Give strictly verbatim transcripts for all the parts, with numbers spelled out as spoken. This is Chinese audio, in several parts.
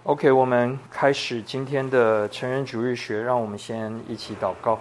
OK， 我们开始今天的成人主日学，让我们先一起祷告。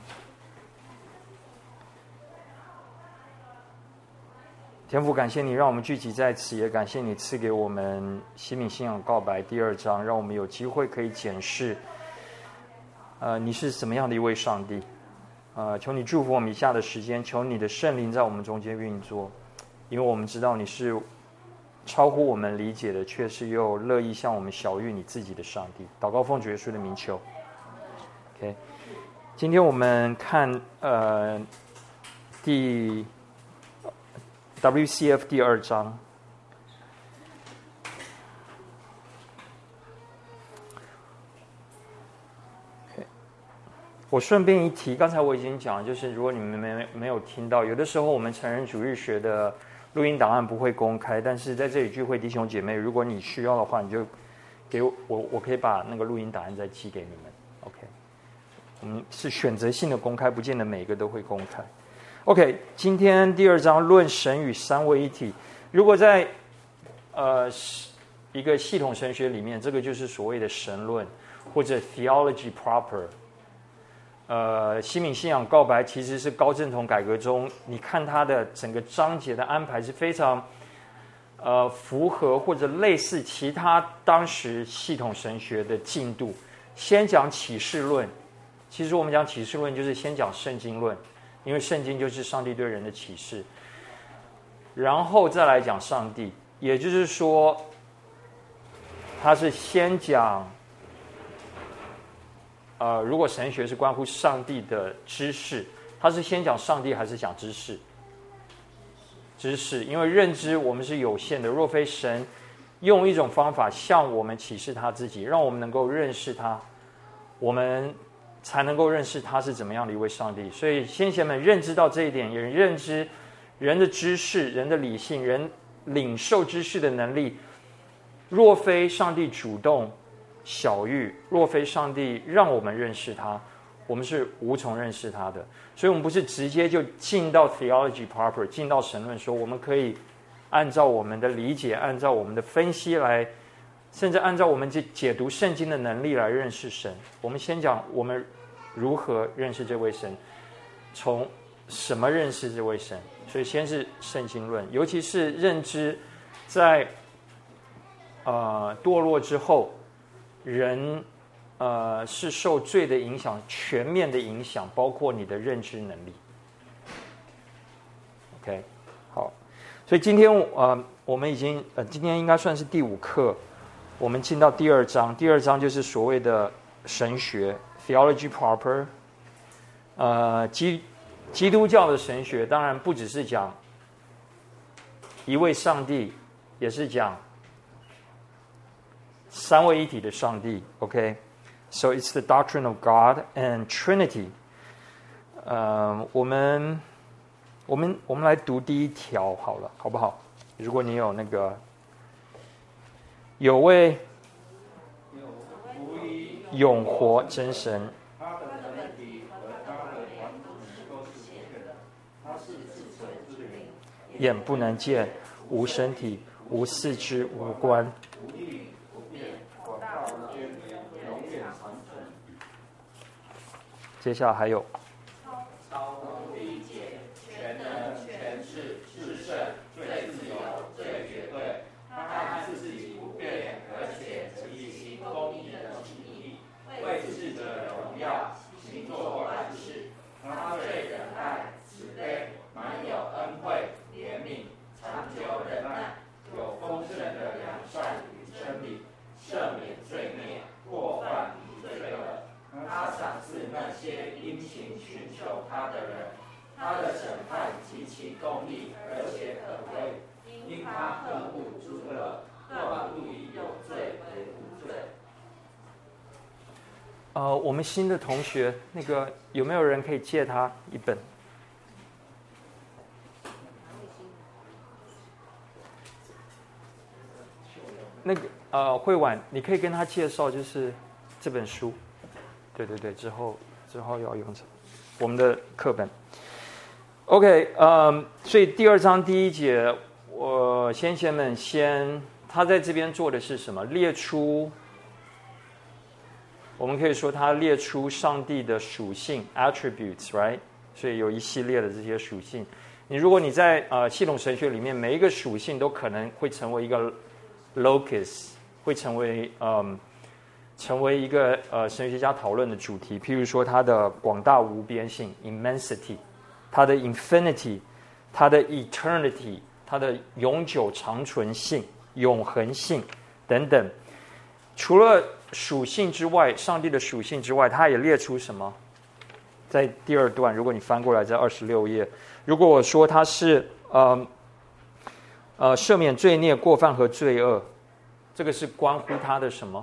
天父，感谢你让我们聚集在此，也感谢你赐给我们西敏信仰告白第二章，让我们有机会可以检视，呃，你是什么样的一位上帝。呃，求你祝福我们以下的时间，求你的圣灵在我们中间运作，因为我们知道你是超乎我们理解的，却是又乐意向我们晓谕你自己的上帝。祷告奉主耶稣的名求。OK， 今天我们看呃第 W C F 第二章。Okay， 我顺便一提，刚才我已经讲，就是如果你们没没有听到，有的时候我们成人主日学的录音档案不会公开，但是在这里聚会弟兄姐妹，如果你需要的话，你就给我，我我可以把那个录音档案再寄给你们。OK， 我们是选择性的公开，不见得每一个都会公开。OK， 今天第二章论神与三位一体。如果在呃一个系统神学里面，这个就是所谓的神论或者 theology proper。呃，西敏信仰告白其实是高正统改革中，你看它的整个章节的安排是非常呃符合或者类似其他当时系统神学的进度。先讲启示论，其实我们讲启示论就是先讲圣经论，因为圣经就是上帝对人的启示，然后再来讲上帝，也就是说，他是先讲。呃，如果神学是关乎上帝的知识，他是先讲上帝还是讲知识？知识，因为认知我们是有限的，若非神用一种方法向我们启示他自己，让我们能够认识他，我们才能够认识他是怎么样的一位上帝。所以先贤们认知到这一点，也认知人的知识、人的理性、人领受知识的能力，若非上帝主动晓谕，若非上帝让我们认识他，我们是无从认识他的。所以我们不是直接就进到 theology proper， 进到神论，说我们可以按照我们的理解，按照我们的分析来，甚至按照我们解读圣经的能力来认识神。我们先讲我们如何认识这位神，从什么认识这位神。所以先是圣经论，尤其是认知在呃堕落之后，人呃是受罪的影响，全面的影响，包括你的认知能力。OK， 好，所以今天呃我们已经呃今天应该算是第五课，我们进到第二章。第二章就是所谓的神学 （theology proper）。呃，基基督教的神学当然不只是讲一位上帝，也是讲三位一体的上帝 ，OK， so it's the doctrine of God and Trinity。呃，我们我们我们来读第一条好了，好不好？如果你有那个有位永活真神，眼不能见，无身体，无四肢，无官。接下来还有超乎理解，全能、全智、至圣、最自由、最绝对。他看自己不变，而且极其公义的旨意，为智者荣耀，行作万事。他对仁爱、慈悲，满有恩惠、怜悯，长久忍耐，有丰盛的良善与真理，赦免罪孽，过犯与罪恶。他赏赐那些殷勤寻求他的人，他的审判极其公义，而且可畏，因他恨恶诸恶，断不以有罪为无罪。 呃，我们新的同学，那个有没有人可以借他一本？那个呃，慧婉，你可以跟他介绍，就是这本书。对对对，之后之后要用这我们的课本。OK， 嗯，所以第二章第一节，我先贤们先他在这边做的是什么？列出我们可以说它列出上帝的属性 attributes，right？ 所以有一系列的这些属性。你如果你在呃系统神学里面，每一个属性都可能会成为一个 locus， 会成为嗯成为一个呃神学家讨论的主题。譬如说它的广大无边性 immensity， 它的 infinity， 它的 eternity， 它的永久长存性、永恒性等等。除了属性之外，上帝的属性之外，它也列出什么？在第二段，如果你翻过来，在二十六页，如果我说它是呃呃赦免罪孽、过犯和罪恶，这个是关乎它的什么？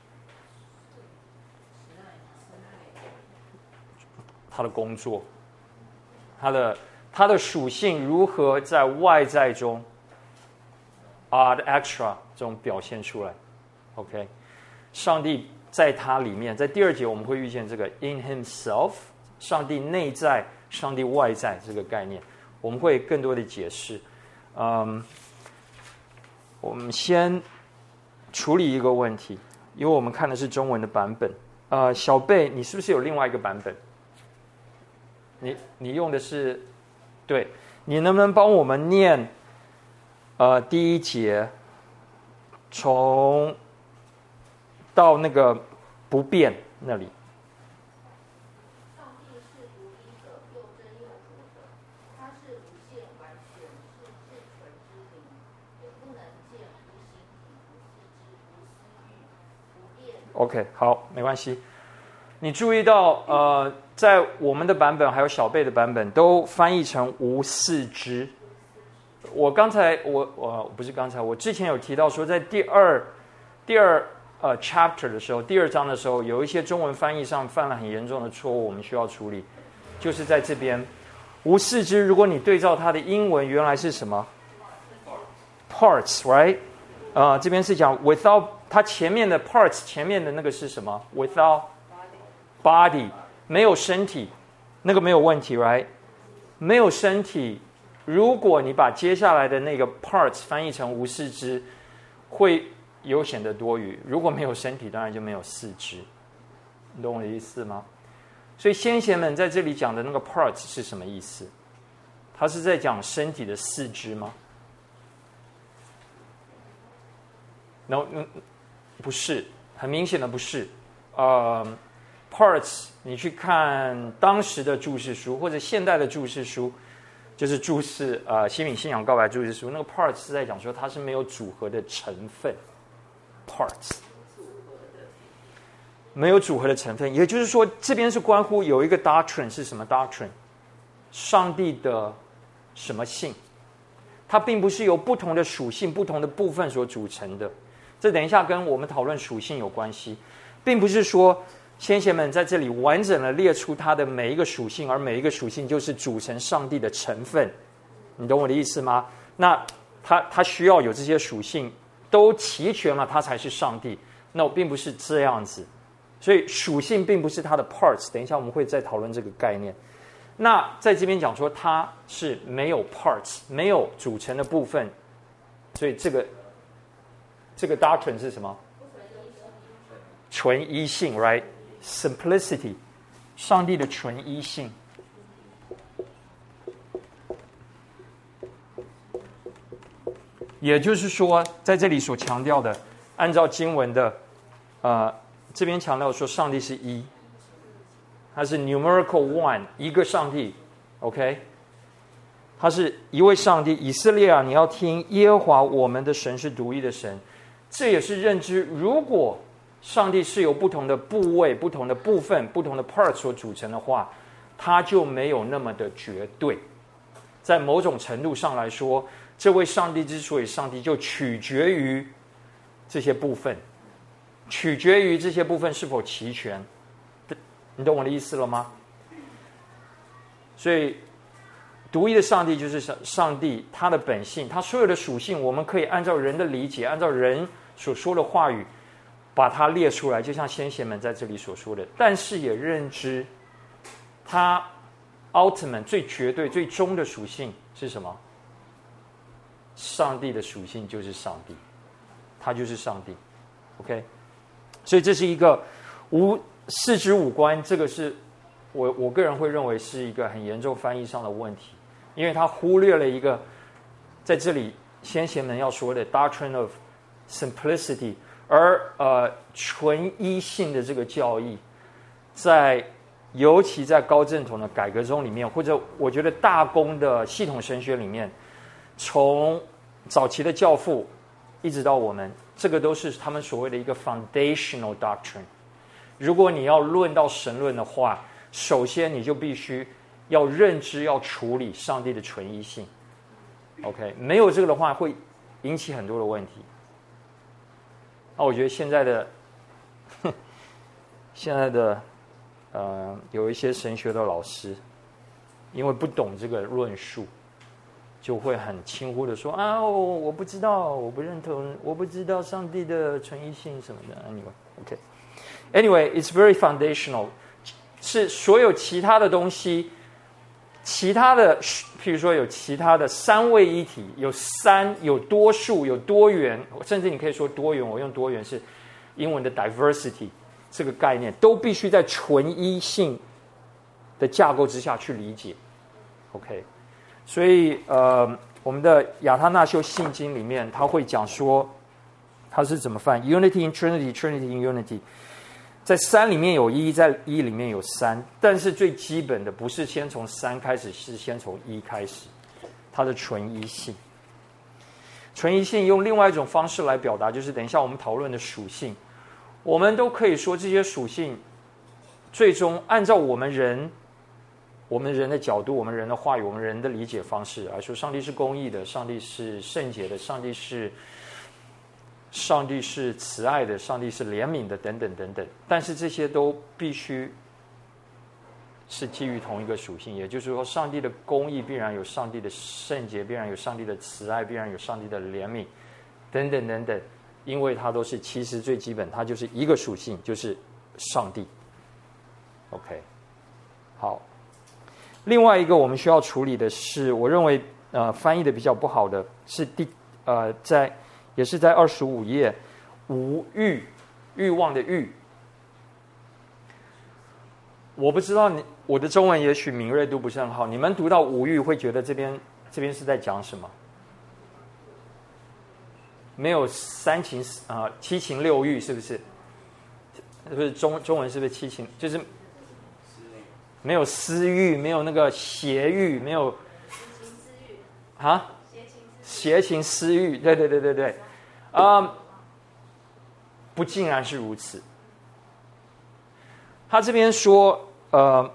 它的工作，它的它的属性如何在外在中 ad extra 这种表现出来 ？OK， 上帝在它里面，在第二节我们会遇见这个 in himself。上帝内在、上帝外在这个概念，我们会更多的解释。嗯，我们先处理一个问题，因为我们看的是中文的版本。呃，小贝，你是不是有另外一个版本？你你用的是，对，你能不能帮我们念呃第一节，从到那个不变那里？OK， 好，没关系。你注意到，呃，在我们的版本还有小贝的版本都翻译成无四肢。我刚才我我不是刚才，我之前有提到说，在第二第二呃 chapter 的时候，第二章的时候，有一些中文翻译上犯了很严重的错误，我们需要处理。就是在这边无四肢，如果你对照它的英文，原来是什么 ？parts，right？ 啊、呃，这边是讲 without。它前面的 parts 前面的那个是什么 ？without body， 没有身体，那个没有问题 ，right？ 没有身体，如果你把接下来的那个 parts 翻译成无四肢，会有显得多余。如果没有身体，当然就没有四肢，你懂我的意思吗？所以先贤们在这里讲的那个 parts 是什么意思？他是在讲身体的四肢吗？然后嗯。不是，很明显的不是。呃 ，parts， 你去看当时的注释书或者现代的注释书，就是注释呃新品信仰告白注释书，那个 parts 是在讲说它是没有组合的成分 ，parts， 没有组合的成分，也就是说这边是关乎有一个 doctrine 是什么 doctrine， 上帝的什么性，它并不是由不同的属性、不同的部分所组成的。这等一下跟我们讨论属性有关系，并不是说先贤们在这里完整的列出它的每一个属性，而每一个属性就是组成上帝的成分，你懂我的意思吗？那它它需要有这些属性都齐全了，它才是上帝。那我并不是这样子，所以属性并不是它的 parts。等一下我们会再讨论这个概念。那在这边讲说它是没有 parts， 没有组成的部分，所以这个。这个 doctrine 是什么？纯一性 ，right？ Simplicity， 上帝的纯一性。也就是说，在这里所强调的，按照经文的，呃，这边强调说上帝是一，它是 numerical one， 一个上帝 ，OK？ 他是一位上帝，以色列啊，你要听耶和华我们的神是独一的神。这也是认知，如果上帝是由不同的部位、不同的部分、不同的 part 所组成的话，它就没有那么的绝对。在某种程度上来说，这位上帝之所以上帝，就取决于这些部分，取决于这些部分是否齐全。你懂我的意思了吗？所以，独一的上帝就是上帝，他的本性，他所有的属性，我们可以按照人的理解，按照人所说的话语，把它列出来，就像先贤们在这里所说的。但是也认知，他 ultimate 最绝对、最终的属性是什么？上帝的属性就是上帝，他就是上帝。OK， 所以这是一个无视之五官，这个是我我个人会认为是一个很严重翻译上的问题，因为他忽略了一个在这里先贤们要说的 doctrine of simplicity， 而呃纯一性的这个教义，在尤其在高正统的改革中里面，或者我觉得大公的系统神学里面，从早期的教父一直到我们，这个都是他们所谓的一个 foundational doctrine。如果你要论到神论的话，首先你就必须要认知、要处理上帝的纯一性。OK， 没有这个的话，会引起很多的问题。那我觉得现在的现在的呃有一些神学的老师，因为不懂这个论述，就会很轻忽的说啊，我我不知道，我不认同，我不知道上帝的纯一性什么的。Anyway，OK。Anyway, it's very foundational. 是所有其他的东西，其他的，譬如说有其他的三位一体，有三，有多数，有多元，甚至你可以说多元。我用多元是英文的 diversity 这个概念，都必须在纯一性的架构之下去理解。OK， 所以呃，我们的亚他那修信经里面，他会讲说，他是怎么翻 Unity in Trinity, Trinity in Unity。在三里面有一，在一里面有三，但是最基本的不是先从三开始，是先从一开始，它的纯一性。纯一性用另外一种方式来表达，就是等一下我们讨论的属性，我们都可以说这些属性，最终按照我们人，我们人的角度，我们人的话语，我们人的理解方式来说，上帝是公义的，上帝是圣洁的，上帝是。上帝是慈爱的，上帝是怜悯的，等等等等。但是这些都必须是基于同一个属性，也就是说，上帝的公义必然有上帝的圣洁，必然有上帝的慈爱，必然有上帝的怜悯，等等等等。因为它都是其实最基本，它就是一个属性，就是上帝。OK， 好。另外一个我们需要处理的是，我认为呃翻译的比较不好的是第呃在。也是在二十五页，无欲，欲望的欲。我不知道你我的中文也许敏锐度不是很好，你们读到无欲会觉得这边这边是在讲什么？没有三情啊、呃、七情六欲是不是？是不是中中文是不是七情？就是没有私欲，没有那个邪欲，没有啊邪情私欲，对对对对对。啊、嗯，不尽然是如此。他这边说，呃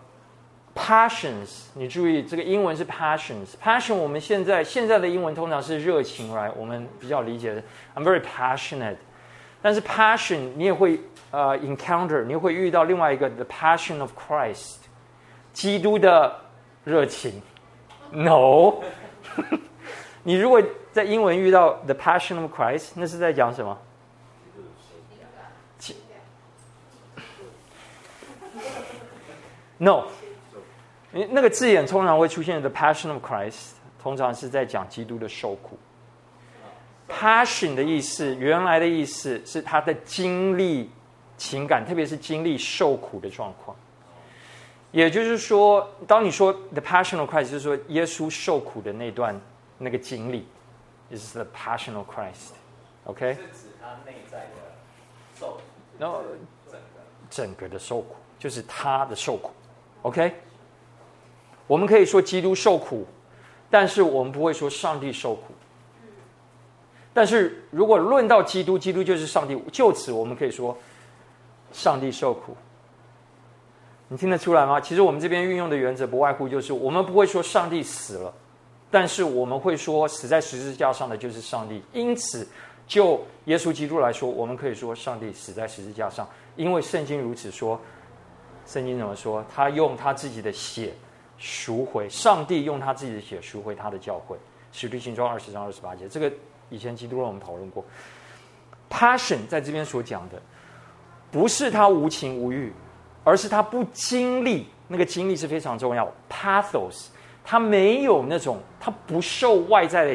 ，passions， 你注意这个英文是 passions。passion 我们现在现在的英文通常是热情来，我们比较理解的 ，I'm very passionate。但是 passion 你也会呃 encounter， 你也会遇到另外一个 the passion of Christ， 基督的热情。No， 你如果在英文遇到 The Passion of Christ， 那是在讲什么？No， 那个字眼通常会出现 The Passion of Christ， 通常是在讲基督的受苦。Passion 的意思，原来的意思是他的经历情感，特别是经历受苦的状况。也就是说，当你说 The Passion of Christ， 就是说耶稣受苦的那段那个经历。Is the passion of Christ, OK？ 是指他内在的受苦， 然后整个的受苦就是他的受苦 ，OK？ 我们可以说基督受苦，但是我们不会说上帝受苦。但是如果论到基督，基督就是上帝，就此我们可以说上帝受苦。你听得出来吗？其实我们这边运用的原则不外乎就是，我们不会说上帝死了。但是我们会说，死在十字架上的就是上帝。因此，就耶稣基督来说，我们可以说上帝死在十字架上，因为圣经如此说。圣经怎么说？他用他自己的血赎回，上帝用他自己的血赎回他的教会。使徒行传二十章二十八节，这个以前基督论我们讨论过。Passion 在这边所讲的，不是他无情无欲，而是他不经历，那个经历是非常重要。Pathos。他没有那种，他不受外在的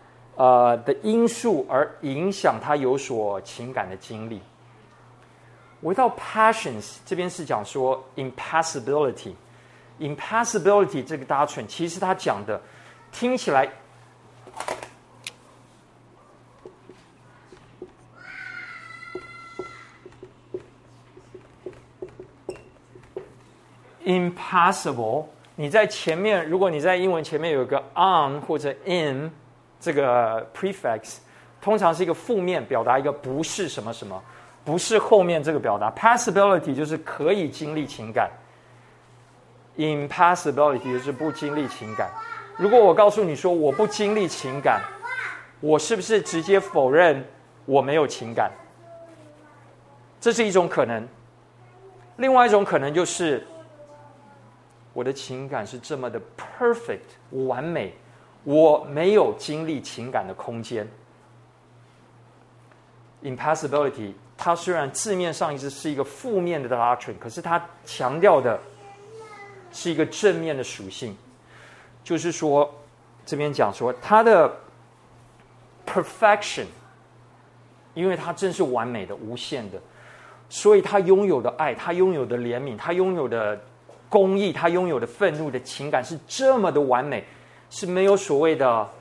呃的因素而影响他有所情感的经历。 Without passions 这边是讲说 impassibility。impassibility 这个 doctrine 其实他讲的听起来impassible， 你在前面，如果你在英文前面有一个 on 或者 in 这个 prefix， 通常是一个负面，表达一个不是什么什么，不是后面这个表达。Passibility 就是可以经历情感 ，impassibility 就是不经历情感。如果我告诉你说我不经历情感，我是不是直接否认我没有情感？这是一种可能。另外一种可能就是我的情感是这么的 perfect 完美，我没有经历情感的空间。Impassibility 它虽然字面上一直是一个负面的 doctrine， 可是它强调的是一个正面的属性，就是说这边讲说它的 perfection， 因为它真是完美的无限的，所以他拥有的爱，他拥有的怜悯，他拥有的公义，他拥有的愤怒的情感是这么的完美，是没有所谓的，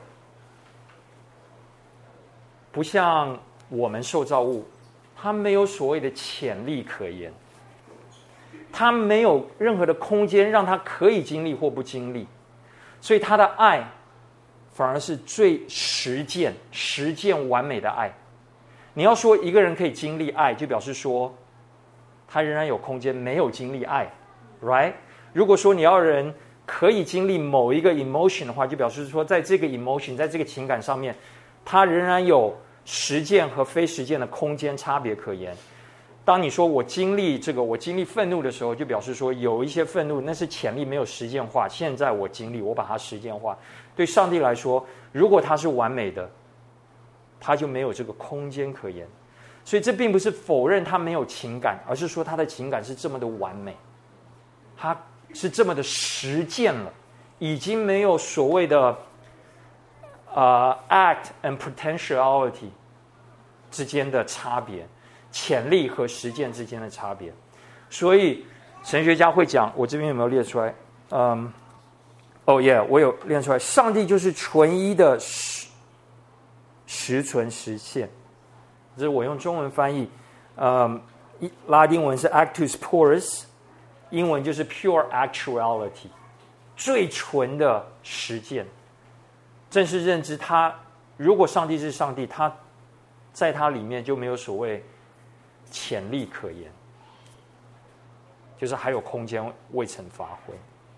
不像我们受造物，他没有所谓的潜力可言，他没有任何的空间让他可以经历或不经历，所以他的爱反而是最实践、实践完美的爱。你要说一个人可以经历爱，就表示说他仍然有空间没有经历爱 ，right？ 如果说你要人可以经历某一个 emotion 的话，就表示说在这个 emotion， 在这个情感上面，他仍然有实践和非实践的空间差别可言。当你说我经历这个，我经历愤怒的时候，就表示说有一些愤怒那是潜力没有实践化，现在我经历，我把它实践化。对上帝来说，如果他是完美的，他就没有这个空间可言。所以这并不是否认他没有情感，而是说他的情感是这么的完美，他是这么的实践了，已经没有所谓的呃 act and potentiality 之间的差别，潜力和实践之间的差别。所以神学家会讲，我这边有没有列出来？嗯，哦耶，我有列出来。上帝就是纯一的实实存实现，这是我用中文翻译。嗯，拉丁文是 actus purus， 英文就是 pure actuality， 最纯的实践。正是认知他，如果上帝是上帝，他在他里面就没有所谓潜力可言，就是还有空间未曾发挥。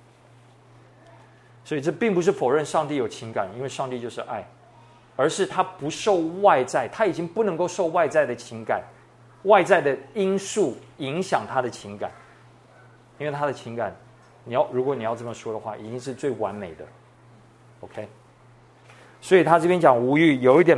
所以这并不是否认上帝有情感，因为上帝就是爱，而是他不受外在，他已经不能够受外在的情感、外在的因素影响他的情感，因为他的情感，你要如果你要这么说的话，已经是最完美的。OK， 所以他这边讲无欲有一点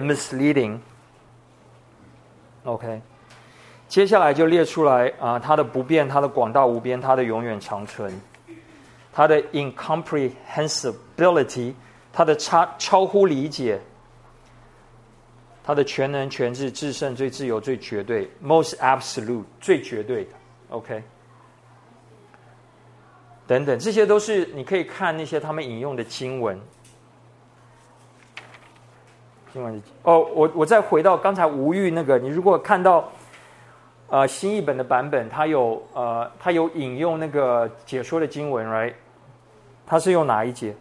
misleading。OK， 接下来就列出来啊、呃，他的不变，他的广大无边，他的永远长存，他的 incomprehensibility， 他的超超乎理解。他的全能、全智、至圣、最自由、最绝对 ，most absolute 最绝对的 ，OK， 等等，这些都是你可以看那些他们引用的经文。经文哦，我我再回到刚才无欲那个，你如果看到呃新译本的版本，它有呃它有引用那个解说的经文 ，right？ 它是用哪一节？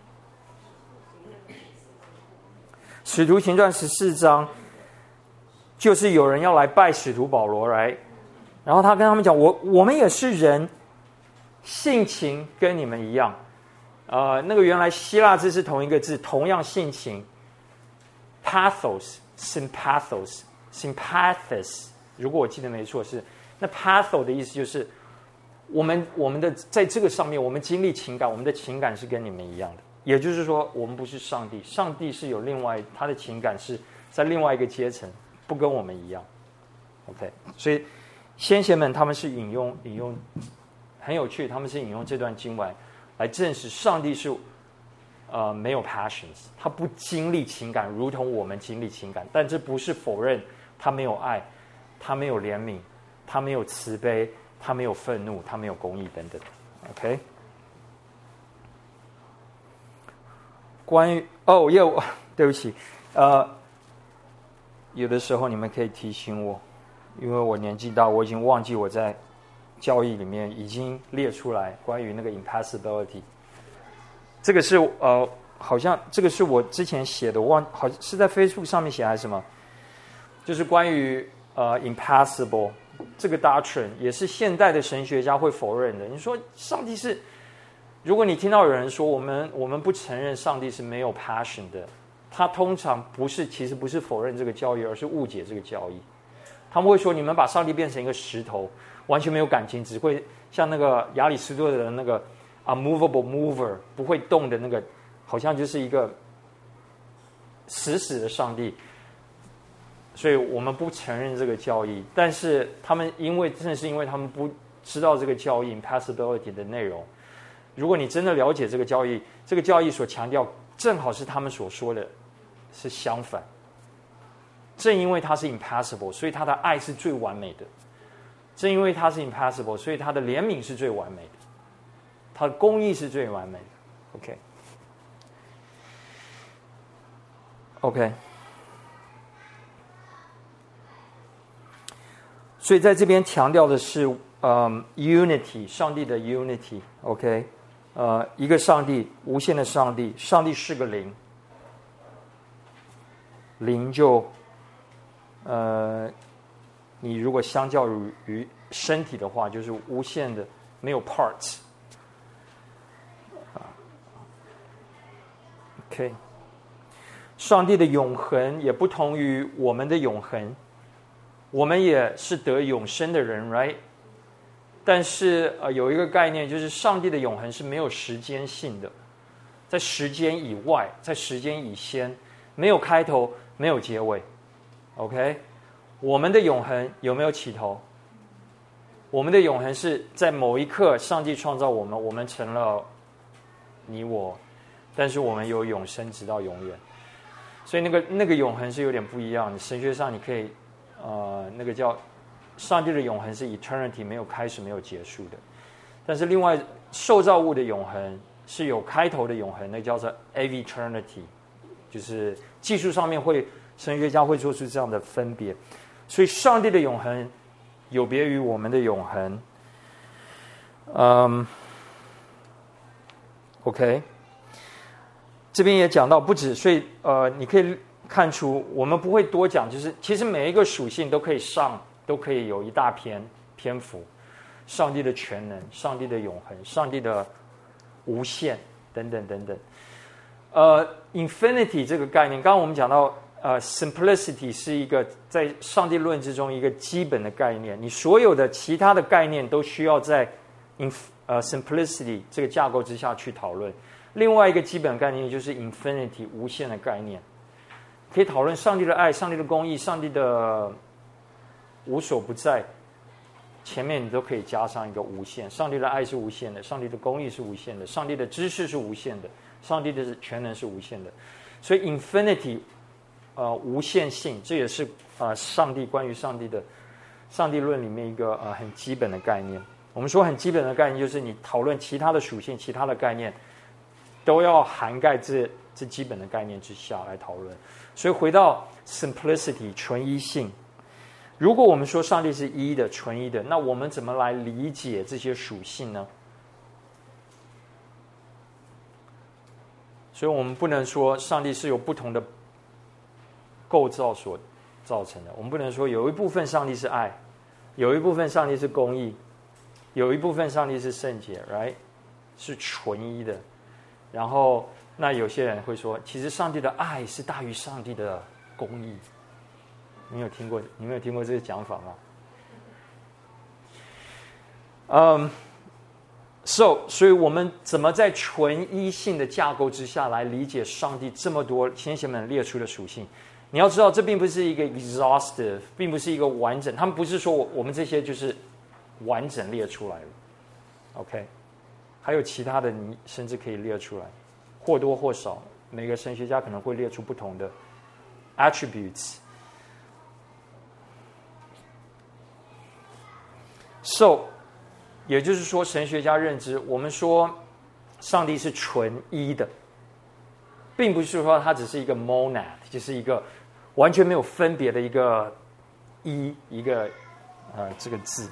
使徒行传十四章，就是有人要来拜使徒保罗来，然后他跟他们讲：我我们也是人，性情跟你们一样。呃，那个原来希腊字是同一个字，同样性情。pathos sympathos sympathos， 如果我记得没错是那 patho 的意思就是我们我们的在这个上面，我们经历情感，我们的情感是跟你们一样的。也就是说，我们不是上帝，上帝是有另外他的情感是在另外一个阶层，不跟我们一样。OK， 所以先贤们他们是引用引用很有趣，他们是引用这段经文来证实上帝是呃没有 passions， 他不经历情感，如同我们经历情感，但这不是否认他没有爱，他没有怜悯， 他没有慈悲，他没有愤怒，他没有公义等等。OK。关于哦，耶，对不起，呃，有的时候你们可以提醒我，因为我年纪大，我已经忘记我在教义里面已经列出来关于那个 impassibility。这个是呃，好像这个是我之前写的，忘好是在 Facebook 上面写还是什么？就是关于呃 impassible 这个 doctrine， 也是现代的神学家会否认的。你说上帝是？如果你听到有人说我们我们不承认上帝是没有 passion 的，他通常不是其实不是否认这个教义，而是误解这个教义。他们会说你们把上帝变成一个石头，完全没有感情，只会像那个亚里士多德的那个 unmovable mover 不会动的那个，好像就是一个死死的上帝。所以我们不承认这个教义，但是他们因为正是因为他们不知道这个教义 impassibility 的内容。如果你真的了解这个教义，这个教义所强调正好是他们所说的是相反。正因为它是 impassible， 所以它的爱是最完美的。正因为它是 impassible， 所以它的怜悯是最完美的，它的公义是最完美的。OK，OK，、okay. okay. 所以在这边强调的是，嗯 ，unity， 上帝的 unity。OK， 呃，一个上帝，无限的上帝，上帝是个灵，灵就，呃，你如果相较于于身体的话，就是无限的，没有 parts。OK， 上帝的永恒也不同于我们的永恒，我们也是得永生的人 ，right？ 但是呃，有一个概念，就是上帝的永恒是没有时间性的，在时间以外，在时间以先，没有开头，没有结尾。OK， 我们的永恒有没有起头？我们的永恒是在某一刻，上帝创造我们，我们成了你我，但是我们有永生直到永远。所以那个那个永恒是有点不一样的。神学上你可以呃，那个叫。上帝的永恒是 eternity， 没有开始没有结束的，但是另外受造物的永恒是有开头的永恒，那叫做 aveternity， 就是技术上面会神学家会做出这样的分别。所以上帝的永恒有别于我们的永恒。嗯 ，OK， 这边也讲到不止，所以呃，你可以看出我们不会多讲，就是其实每一个属性都可以上。都可以有一大篇篇幅，上帝的全能，上帝的永恒，上帝的无限，等等等等。呃 ，infinity 这个概念，刚刚我们讲到，呃 ，simplicity 是一个在上帝论之中一个基本的概念。你所有的其他的概念都需要在 in 呃 simplicity 这个架构之下去讨论。另外一个基本概念就是 infinity 无限的概念，可以讨论上帝的爱、上帝的公义、上帝的无所不在，前面你都可以加上一个无限。上帝的爱是无限的，上帝的公义是无限的，上帝的知识是无限的，上帝的全能是无限的。所以 infinity， 呃，无限性，这也是呃上帝关于上帝的上帝论里面一个呃很基本的概念。我们说很基本的概念，就是你讨论其他的属性、其他的概念，都要涵盖这这基本的概念之下来讨论。所以回到 simplicity 纯一性。如果我们说上帝是一的、纯一的，那我们怎么来理解这些属性呢？所以我们不能说上帝是由不同的构造所造成的。我们不能说有一部分上帝是爱，有一部分上帝是公义，有一部分上帝是圣洁 ，right？ 是纯一的。然后，那有些人会说，其实上帝的爱是大于上帝的公义。你有听过？你没有听过这个讲法吗？嗯、um, ，so， 所以我们怎么在纯一性的架构之下来理解上帝这么多先贤们列出的属性？你要知道，这并不是一个 exhaustive， 并不是一个完整。他们不是说我我们这些就是完整列出来了 ，OK？ 还有其他的，你甚至可以列出来，或多或少，每个神学家可能会列出不同的 attributes。 So， 也就是说，神学家认知，我们说上帝是纯一的，并不是说它只是一个 monad， 就是一个完全没有分别的一个一一个呃这个字。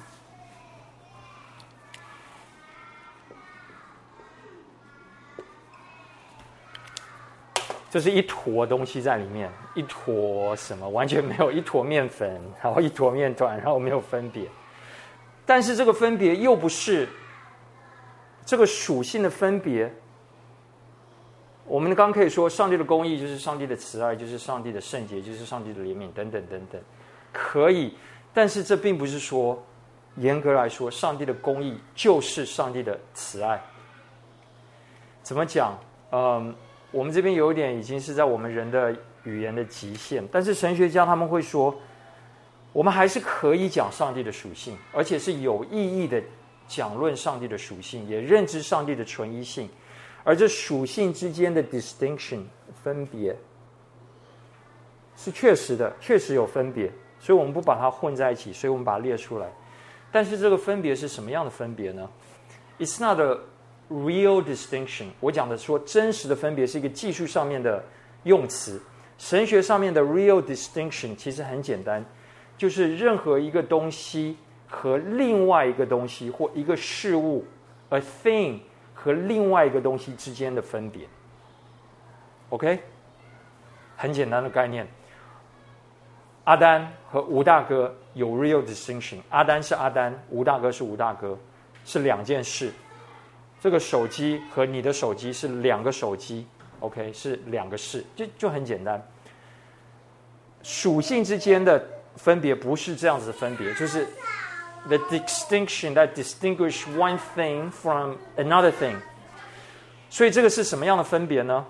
就是一坨东西在里面，一坨什么完全没有，一坨面粉，然后一坨面团，然后没有分别。但是这个分别又不是这个属性的分别。我们刚可以说，上帝的公义就是上帝的慈爱，就是上帝的圣洁，就是上帝的怜悯，等等等等，可以。但是这并不是说，严格来说，上帝的公义就是上帝的慈爱。怎么讲？嗯。我们这边有一点已经是在我们人的语言的极限，但是神学家他们会说，我们还是可以讲上帝的属性，而且是有意义的讲论上帝的属性，也认知上帝的纯一性，而这属性之间的 distinction 分别是确实的，确实有分别，所以我们不把它混在一起，所以我们把它列出来。但是这个分别是什么样的分别呢？ It's not a real distinction， 我讲的说真实的分别是一个技术上面的用词，神学上面的 real distinction 其实很简单，就是任何一个东西和另外一个东西或一个事物 a thing 和另外一个东西之间的分别。 OK， 很简单的概念。阿丹和吴大哥有 real distinction， 阿丹是阿丹，吴大哥是吴大哥，是两件事。这个手机和你的手机是两个手机 ，OK， 是两个事，就就很简单。属性之间的分别不是这样子的分别，就是 the distinction that distinguish one thing from another thing。所以这个是什么样的分别呢？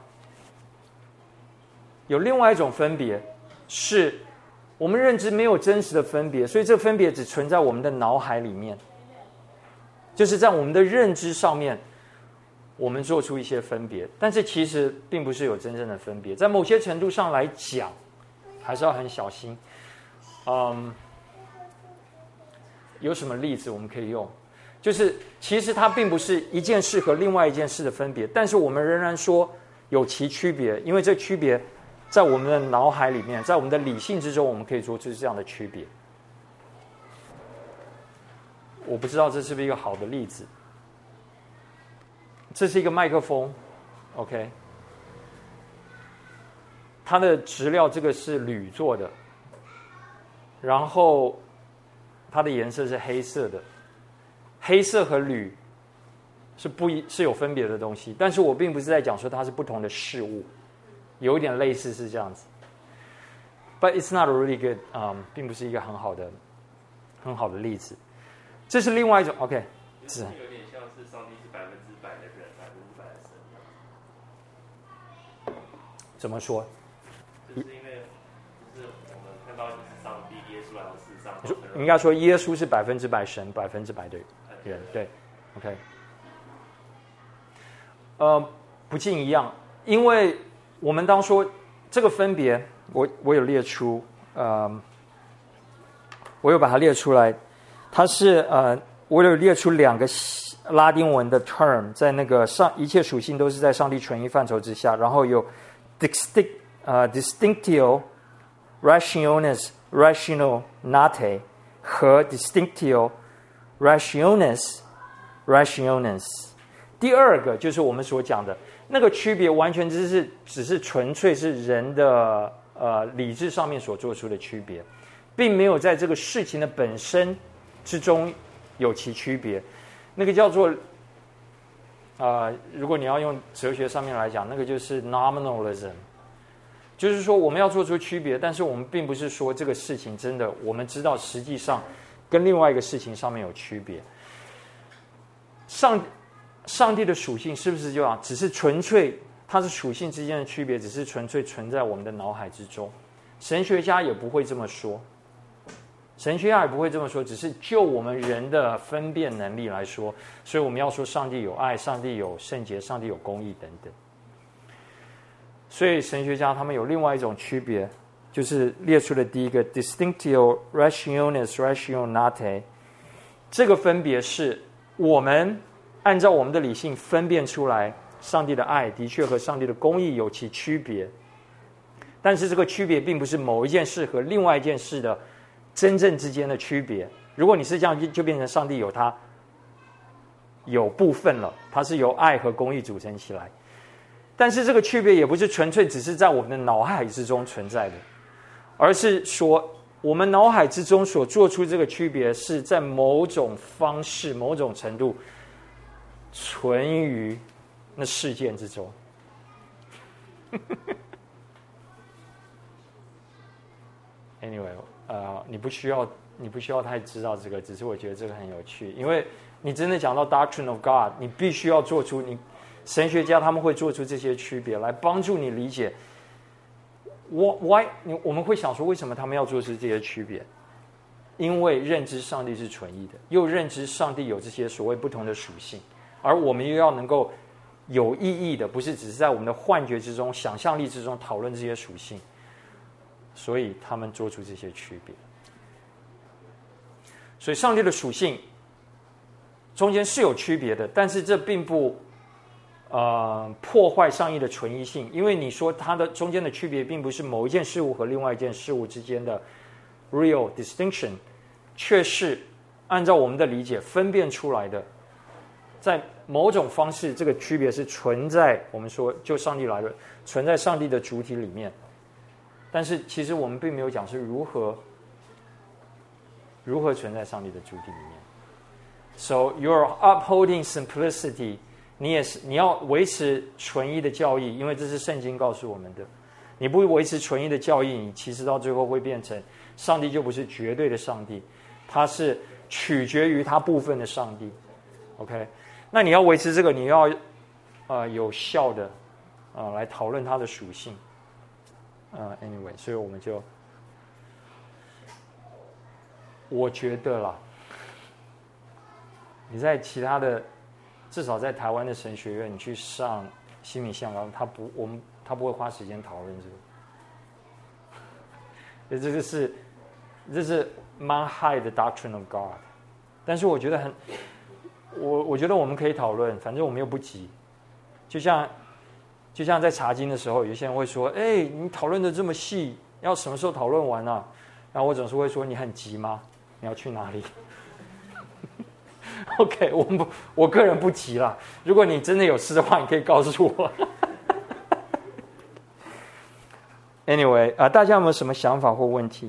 有另外一种分别，是我们认知没有真实的分别，所以这个分别只存在我们的脑海里面。就是在我们的认知上面，我们做出一些分别，但是其实并不是有真正的分别。在某些程度上来讲，还是要很小心。嗯，有什么例子我们可以用？就是其实它并不是一件事和另外一件事的分别，但是我们仍然说有其区别，因为这区别在我们的脑海里面，在我们的理性之中，我们可以做出这样的区别。我不知道这是不是一个好的例子。这是一个麦克风 ，OK， 它的质料这个是铝做的，然后它的颜色是黑色的。黑色和铝是不一是有分别的东西，但是我并不是在讲说它是不同的事物，有一点类似是这样子。But it's not really good， 嗯，并不是一个很好的很好的例子。这是另外一种 OK， 是有点像是上帝是百分之百的人，百分之百的神。 怎么说？ 就是因为，就是我们看到你是上帝，耶稣来到世上， 应该说耶稣是百分之百神，百分之百的人，对 ，OK。呃，不尽一样，因为我们当说这个分别，我我有列出，呃，我有把它列出来。它是呃，我有列出两个拉丁文的 term， 在那个上一切属性都是在上帝纯一范畴之下，然后有 distinct 呃 distinctio rationis rational nate 和 distinctio rationis rationis。第二个就是我们所讲的那个区别，完全只是只是纯粹是人的呃理智上面所做出的区别，并没有在这个事情的本身之中有其区别。那个叫做呃，如果你要用哲学上面来讲，那个就是 nominalism， 就是说我们要做出区别，但是我们并不是说这个事情真的我们知道实际上跟另外一个事情上面有区别。上上帝的属性是不是就这样？只是纯粹它是属性之间的区别，只是纯粹存在我们的脑海之中。神学家也不会这么说。神学家也不会这么说，只是就我们人的分辨能力来说，所以我们要说上帝有爱，上帝有圣洁，上帝有公义等等。所以神学家他们有另外一种区别，就是列出了第一个 distinctio rationis rational nate， 这个分别是我们按照我们的理性分辨出来，上帝的爱的确和上帝的公义有其区别，但是这个区别并不是某一件事和另外一件事的真正之间的区别。如果你是这样，就变成上帝有它有部分了，它是由爱和公义组成起来。但是这个区别也不是纯粹只是在我们的脑海之中存在的，而是说我们脑海之中所做出这个区别是在某种方式某种程度存于那事件之中。Anyway， 呃，你不需要你不需要太知道这个，只是我觉得这个很有趣，因为你真的讲到 Doctrine of God， 你必须要做出你神学家他们会做出这些区别来帮助你理解。Why 我们会想说为什么他们要做出这些区别？因为认知上帝是纯一的，又认知上帝有这些所谓不同的属性，而我们又要能够有意义的，不是只是在我们的幻觉之中、想象力之中讨论这些属性，所以他们做出这些区别。所以上帝的属性中间是有区别的，但是这并不呃破坏上帝的纯一性，因为你说它的中间的区别并不是某一件事物和另外一件事物之间的 real distinction， 却是按照我们的理解分辨出来的，在某种方式这个区别是存在，我们说就上帝来了，存在上帝的主体里面，但是其实我们并没有讲是如何如何存在上帝的主体里面。 So you're upholding simplicity， 你也是你要维持纯一的教义，因为这是圣经告诉我们的。你不维持纯一的教义，你其实到最后会变成上帝就不是绝对的上帝，他是取决于他部分的上帝。OK， 那你要维持这个，你要呃有效的呃来讨论它的属性。呃 ，anyway， 所以我们就我觉得啦。你在其他的，至少在台湾的神学院，你去上心理相关，他不，我们他不会花时间讨论这个。这个是，这是蛮 high 的 doctrine of God， 但是我觉得很，我我觉得我们可以讨论，反正我们又不急。就像，就像在查经的时候，有些人会说：“哎，你讨论的这么细，要什么时候讨论完啊？”然后我总是会说：“你很急吗？你要去哪里？” OK， 我不，我个人不急啦。如果你真的有事的话，你可以告诉我。Anyway， 啊、呃，大家有没有什么想法或问题？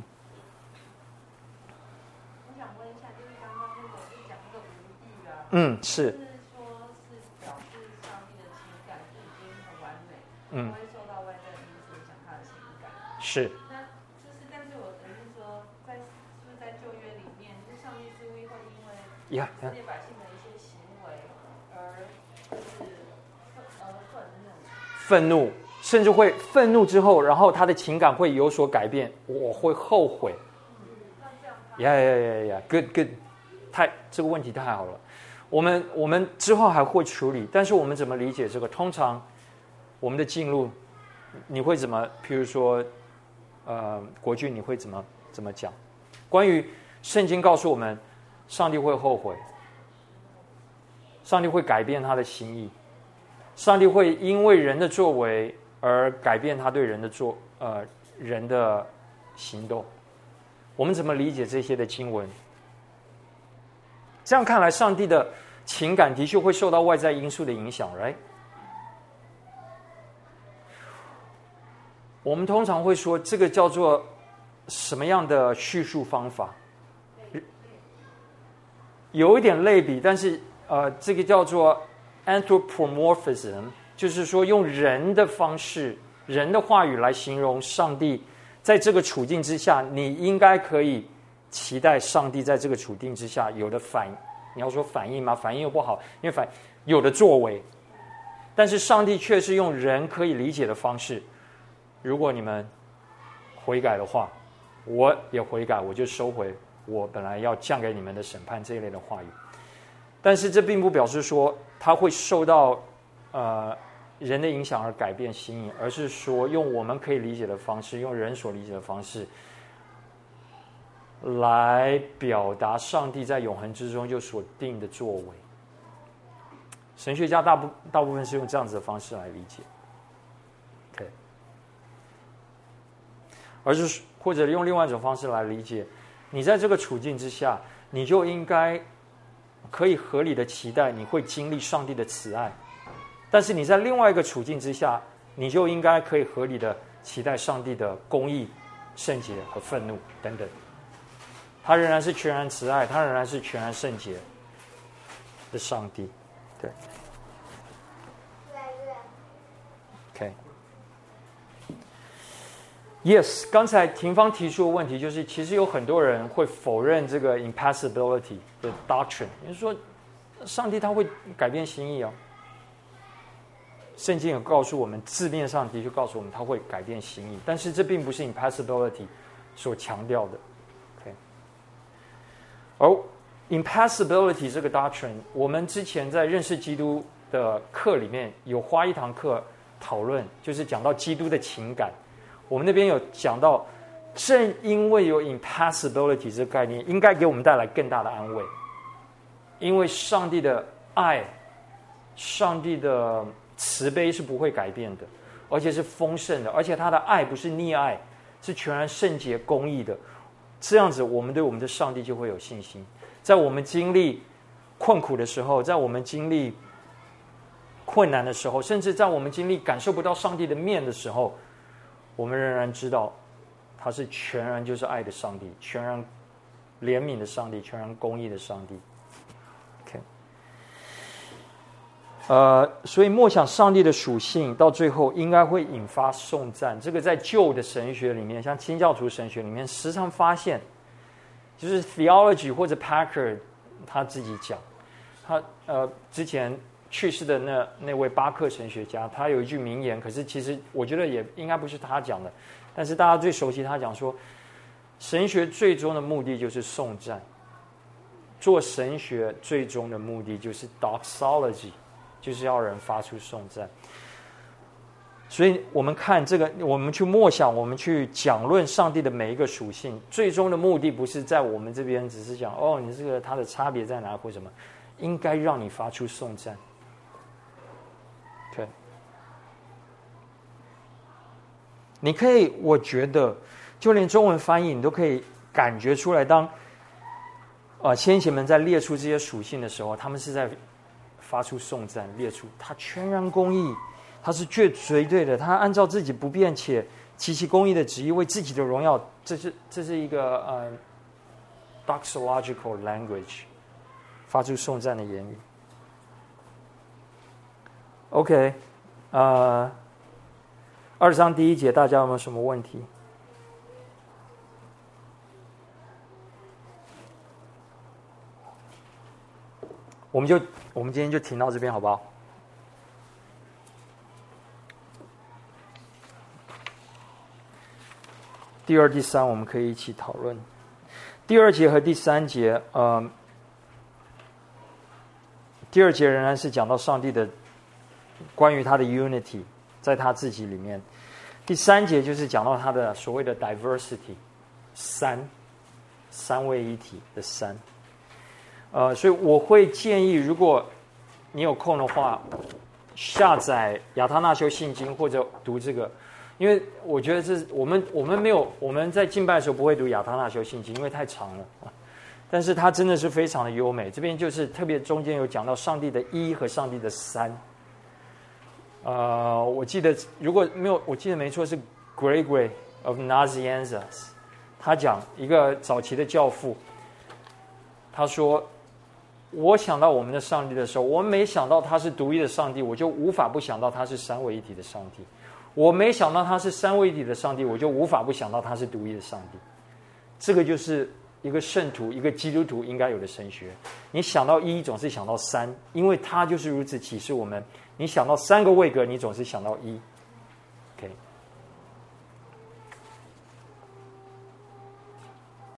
我想问一下，就是刚刚那个就讲那个无欲啊， 嗯，是。 就是说是表示上帝的情感已经很完美， 嗯， 不会受到外在因素影响他的情感。 是。 那就是，但是我等于说，在就是在旧约里面，就是上帝似乎会因为呀， 这些百姓的一些行为而就是而愤怒， 愤怒，甚至会愤怒之后，然后他的情感会有所改变，我会后悔。呀呀呀呀 ，good good， 太这个问题太好了。我们我们之后还会处理，但是我们怎么理解这个？通常我们的进入，你会怎么？譬如说，呃，国俊，你会怎么怎么讲？关于圣经告诉我们，上帝会后悔，上帝会改变他的心意，上帝会因为人的作为而改变他对人的做呃人的行动。我们怎么理解这些的经文？这样看来，上帝的情感的确会受到外在因素的影响 ，right？ 我们通常会说，这个叫做什么样的叙述方法？有一点类比，但是呃，这个叫做 anthropomorphism， 就是说用人的方式、人的话语来形容上帝。在这个处境之下，你应该可以期待上帝在这个处境之下有的反，你要说反应吗？反应又不好，因为反有的作为，但是上帝却是用人可以理解的方式。如果你们悔改的话，我也悔改，我就收回我本来要降给你们的审判这一类的话语。但是这并不表示说他会受到呃。人的影响而改变心意，而是说用我们可以理解的方式，用人所理解的方式来表达上帝在永恒之中就所定的作为。神学家大部大部分是用这样子的方式来理解 ，OK， 而是或者用另外一种方式来理解，你在这个处境之下，你就应该可以合理的期待你会经历上帝的慈爱，但是你在另外一个处境之下，你就应该可以合理的期待上帝的公义、圣洁和愤怒等等。他仍然是全然慈爱，他仍然是全然圣洁的上帝。对 ，OK， Yes， 刚才廷芳提出的问题就是，其实有很多人会否认这个 impassibility 的 doctrine， 也就是说，上帝他会改变心意啊。圣经有告诉我们，字面上的确告诉我们他会改变心意，但是这并不是 impassibility 所强调的。OK， 而 impassibility 这个 doctrine， 我们之前在认识基督的课里面有花一堂课讨论，就是讲到基督的情感。我们那边有讲到，正因为有 impassibility 这个概念，应该给我们带来更大的安慰，因为上帝的爱，上帝的慈悲是不会改变的，而且是丰盛的，而且他的爱不是溺爱，是全然圣洁公义的。这样子，我们对我们的上帝就会有信心。在我们经历困苦的时候，在我们经历困难的时候，甚至在我们经历感受不到上帝的面的时候，我们仍然知道他是全然就是爱的上帝，全然怜悯的上帝，全然公义的上帝。OK， 呃，所以默想上帝的属性，到最后应该会引发颂赞。这个在旧的神学里面，像清教徒神学里面，时常发现，就是 theology 或者 Packer 他自己讲，他呃之前去世的那那位巴克神学家，他有一句名言，可是其实我觉得也应该不是他讲的，但是大家最熟悉他讲说，神学最终的目的就是颂赞，做神学最终的目的就是 doxology， 就是要人发出颂赞。所以我们看这个，我们去默想，我们去讲论上帝的每一个属性，最终的目的不是在我们这边只是讲哦，你这个它的差别在哪或什么，应该让你发出颂赞。对，你可以，我觉得就连中文翻译你都可以感觉出来，当呃先贤们在列出这些属性的时候，他们是在发出颂赞，列出他全然公义。他是绝绝对的，他按照自己不变且极其公义的旨意，为自己的荣耀，这是这是一个呃 doxological language， 发出颂赞的言语。OK， 呃，二章第一节，大家有没有什么问题？我们就我们今天就停到这边，好不好？第二、第三，我们可以一起讨论。第二节和第三节，呃，第二节仍然是讲到上帝的关于他的 unity， 在他自己里面。第三节就是讲到他的所谓的 diversity， 三，三位一体的三。呃，所以我会建议，如果你有空的话，下载亚他那修信经或者读这个。因为我觉得这是我们我们没有我们在敬拜的时候不会读亚他那修信经，因为太长了，但是它真的是非常的优美。这边就是特别中间有讲到上帝的一和上帝的三。呃，我记得如果没有我记得没错是 Gregory of Nazianzus， 他讲一个早期的教父，他说：“我想到我们的上帝的时候，我没想到他是独一的上帝，我就无法不想到他是三位一体的上帝。”我没想到他是三位一体的上帝，我就无法不想到他是独一的上帝。这个就是一个圣徒、一个基督徒应该有的神学。你想到一，总是想到三，因为他就是如此启示我们。你想到三个位格，你总是想到一。